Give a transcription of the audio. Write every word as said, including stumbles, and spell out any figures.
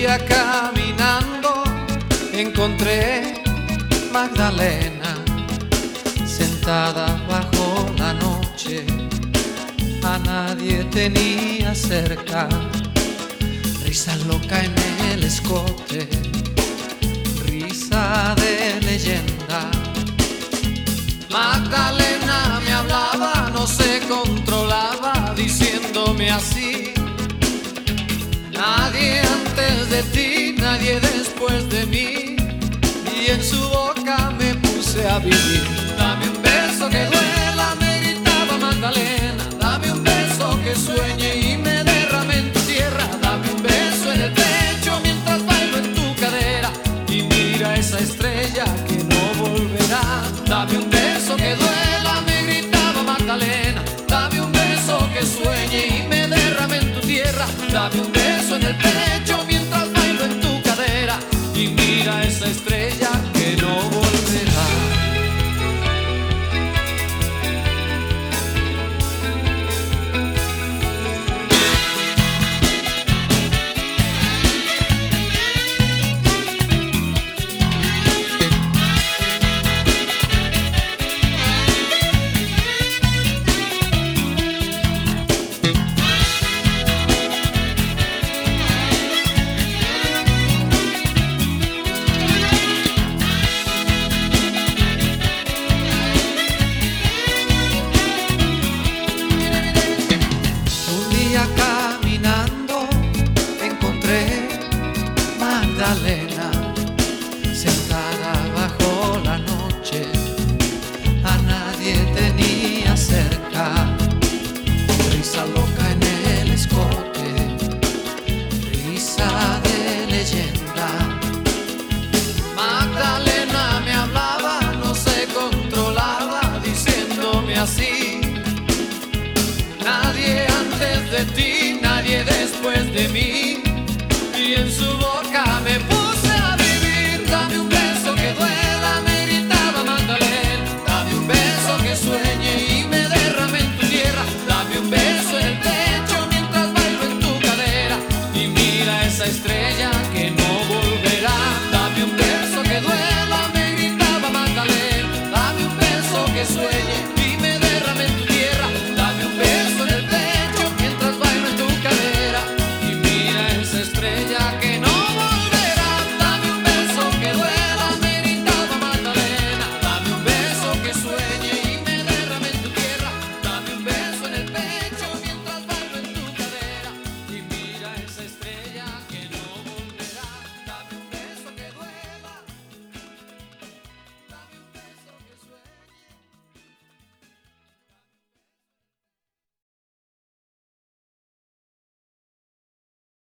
día caminando encontré Magdalena sentada bajo la noche, a nadie tenía cerca, risa loca en el escote, risa de leyenda. Magdalena me hablaba, no se controlaba, diciéndome así: nadie antes de ti, nadie después de mí. Y en su boca me puse a vivir. Dame un beso que duela, me gritaba Magdalena. Dame un beso que sueñe y me derrame en tu tierra. Dame un beso en el pecho mientras bailo en tu cadera. Y mira esa estrella que no volverá. Dame un beso que duela, me gritaba Magdalena. Dame un beso que sueñe y me derrame en tu tierra. Dame un beso en el pecho mientras bailo en tu cadera. Y mira esa estrella que no volverá. Caminando encontré Magdalena sentada bajo la noche, a nadie tenía cerca, risa loca en el escote, risa de leyenda. Magdalena me hablaba, no se controlaba, diciéndome así: nadie antes de ti, nadie después de mí. Y en su boca me puse a vivir. Dame un beso que duela, me gritaba Magdalena. Dame un beso que sueñe y me derrame en tu tierra. Dame un beso en el pecho mientras bailo en tu cadera. Y mira esa estrella que no volverá. Dame un beso que duela, me gritaba Magdalena. Dame un beso que sueñe